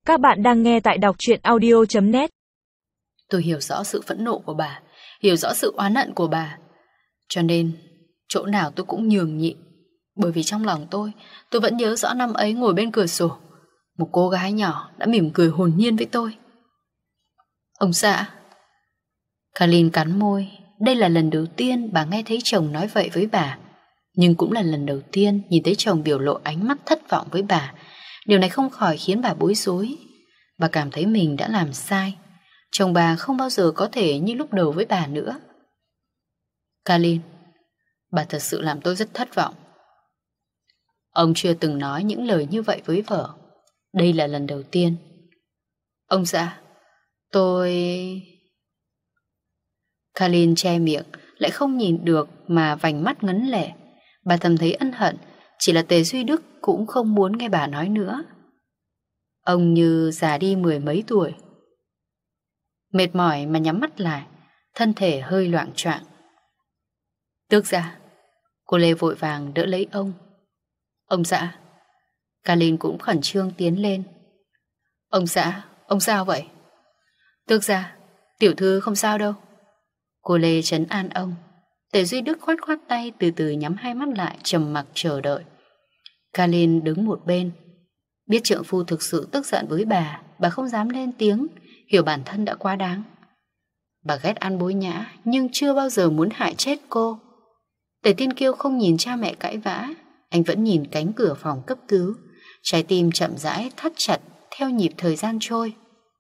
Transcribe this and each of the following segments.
Các bạn đang nghe tại đọc truyện audio.net. Tôi hiểu rõ sự phẫn nộ của bà, hiểu rõ sự oán hận của bà. Cho nên, chỗ nào tôi cũng nhường nhịn. Bởi vì trong lòng tôi vẫn nhớ rõ năm ấy ngồi bên cửa sổ, một cô gái nhỏ đã mỉm cười hồn nhiên với tôi. Ông xã. Kalin cắn môi. Đây là lần đầu tiên bà nghe thấy chồng nói vậy với bà, nhưng cũng là lần đầu tiên nhìn thấy chồng biểu lộ ánh mắt thất vọng với bà. Điều này không khỏi khiến bà bối rối. Bà cảm thấy mình đã làm sai. Chồng bà không bao giờ có thể như lúc đầu với bà nữa. Kalin, bà thật sự làm tôi rất thất vọng. Ông chưa từng nói những lời như vậy với vợ. Đây là lần đầu tiên. Ông xã, tôi... Kalin che miệng, lại không nhìn được mà vành mắt ngấn lệ. Bà thầm thấy ân hận. Chỉ là Tề Duy Đức cũng không muốn nghe bà nói nữa. Ông như già đi 10 mấy tuổi. Mệt mỏi mà nhắm mắt lại, thân thể hơi loạng choạng. Tước ra. Cô Lê vội vàng đỡ lấy ông. Ông xã. Kalin cũng khẩn trương tiến lên. Ông xã, ông sao vậy? Tước ra, tiểu thư không sao đâu. Cô Lê trấn an ông. Tề Duy Đức khoát khoát tay, từ từ nhắm hai mắt lại, trầm mặc chờ đợi. Kalin đứng một bên. Biết trượng phu thực sự tức giận với bà không dám lên tiếng, hiểu bản thân đã quá đáng. Bà ghét An Bối Nhã, nhưng chưa bao giờ muốn hại chết cô. Tề Thiên Kiêu không nhìn cha mẹ cãi vã, anh vẫn nhìn cánh cửa phòng cấp cứu. Trái tim chậm rãi thắt chặt theo nhịp thời gian trôi.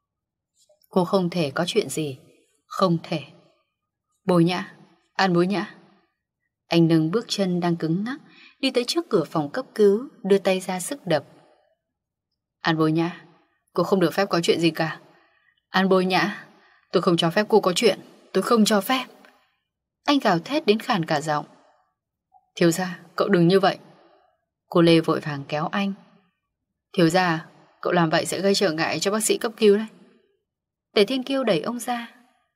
Cô không thể có chuyện gì. Không thể. Bối Nhã, An Bối Nhã. Anh nâng bước chân đang cứng ngắc, đi tới trước cửa phòng cấp cứu, đưa tay ra sức đập. An Bối Nhã, cô không được phép có chuyện gì cả. An Bối Nhã, tôi không cho phép cô có chuyện. Tôi không cho phép. Anh gào thét đến khàn cả giọng. Thiếu gia, cậu đừng như vậy. Cô Lê vội vàng kéo anh. Thiếu gia, cậu làm vậy sẽ gây trở ngại cho bác sĩ cấp cứu đấy. Tề Thiên Kiêu đẩy ông ra.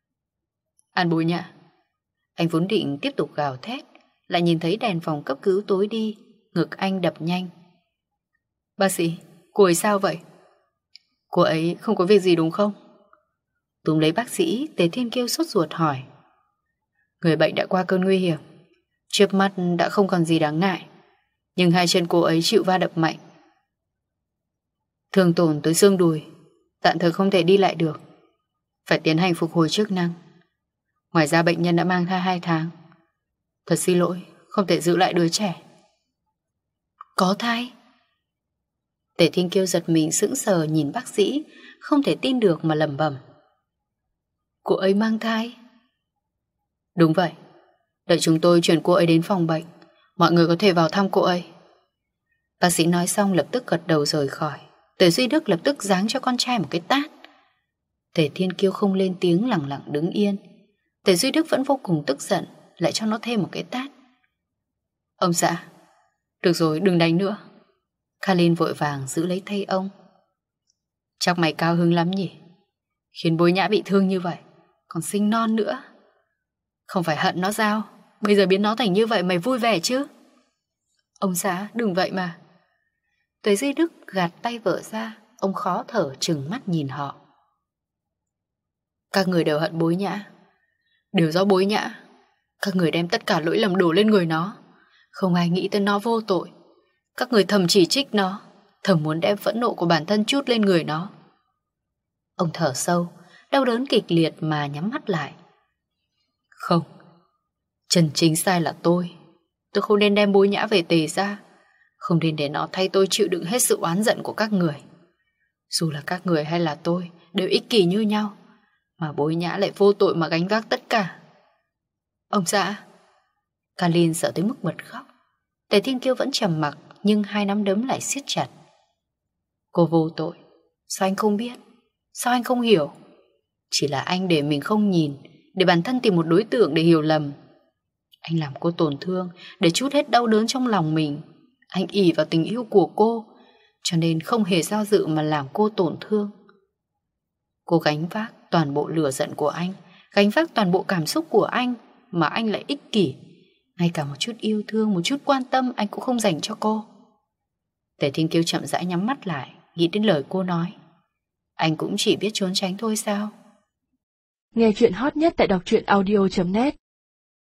An Bối Nhã. Anh vốn định tiếp tục gào thét, lại nhìn thấy đèn phòng cấp cứu tối đi. Ngực anh đập nhanh. Bác sĩ, cô ấy sao vậy? Cô ấy không có việc gì đúng không? Túm lấy bác sĩ, Tề Thiên Kiêu sốt ruột hỏi. Người bệnh đã qua cơn nguy hiểm, trước mắt đã không còn gì đáng ngại, nhưng hai chân cô ấy chịu va đập mạnh, thương tổn tới xương đùi, tạm thời không thể đi lại được, phải tiến hành phục hồi chức năng. Ngoài ra bệnh nhân đã mang thai 2 tháng. Thật xin lỗi, không thể giữ lại đứa trẻ. Có thai? Tề Thiên Kiêu giật mình sững sờ nhìn bác sĩ, không thể tin được mà lẩm bẩm. Cô ấy mang thai? Đúng vậy. Đợi chúng tôi chuyển cô ấy đến phòng bệnh, mọi người có thể vào thăm cô ấy. Bác sĩ nói xong lập tức gật đầu rời khỏi. Tề Duy Đức lập tức giáng cho con trai một cái tát. Tề Thiên Kiêu không lên tiếng, lặng lặng đứng yên. Tề Duy Đức vẫn vô cùng tức giận, lại cho nó thêm một cái tát. Ông xã, được rồi, đừng đánh nữa. Kalin vội vàng giữ lấy tay ông. Chắc mày cao hứng lắm nhỉ, khiến Bối Nhã bị thương như vậy, còn sinh non nữa. Không phải hận nó sao? Bây giờ biến nó thành như vậy mày vui vẻ chứ? Ông xã, đừng vậy mà. Tề Duy Đức gạt tay vợ ra. Ông khó thở trừng mắt nhìn họ. Các người đều hận Bối Nhã, đều do Bối Nhã. Các người đem tất cả lỗi lầm đổ lên người nó. Không ai nghĩ tới nó vô tội. Các người thầm chỉ trích nó, thầm muốn đem phẫn nộ của bản thân trút lên người nó. Ông thở sâu, đau đớn kịch liệt mà nhắm mắt lại. Không, chân chính sai là tôi. Tôi không nên đem Bối Nhã về Tề ra, không nên để nó thay tôi chịu đựng hết sự oán giận của các người. Dù là các người hay là tôi đều ích kỷ như nhau, mà Bối Nhã lại vô tội mà gánh vác tất cả. Ông xã. Kalin sợ tới mức bật khóc. Tề Thiên Kiêu vẫn trầm mặc, nhưng hai nắm đấm lại siết chặt. Cô vô tội. Sao anh không biết? Sao anh không hiểu? Chỉ là anh để mình không nhìn, để bản thân tìm một đối tượng để hiểu lầm. Anh làm cô tổn thương, để trút hết đau đớn trong lòng mình. Anh ỷ vào tình yêu của cô, cho nên không hề do dự mà làm cô tổn thương. Cô gánh vác toàn bộ lửa giận của anh, gánh vác toàn bộ cảm xúc của anh, mà anh lại ích kỷ. Ngay cả một chút yêu thương, một chút quan tâm anh cũng không dành cho cô. Tề Thiên Kiêu chậm rãi nhắm mắt lại, nghĩ đến lời cô nói. anh cũng chỉ biết trốn tránh thôi sao? Nghe chuyện hot nhất tại đọc truyện audio.net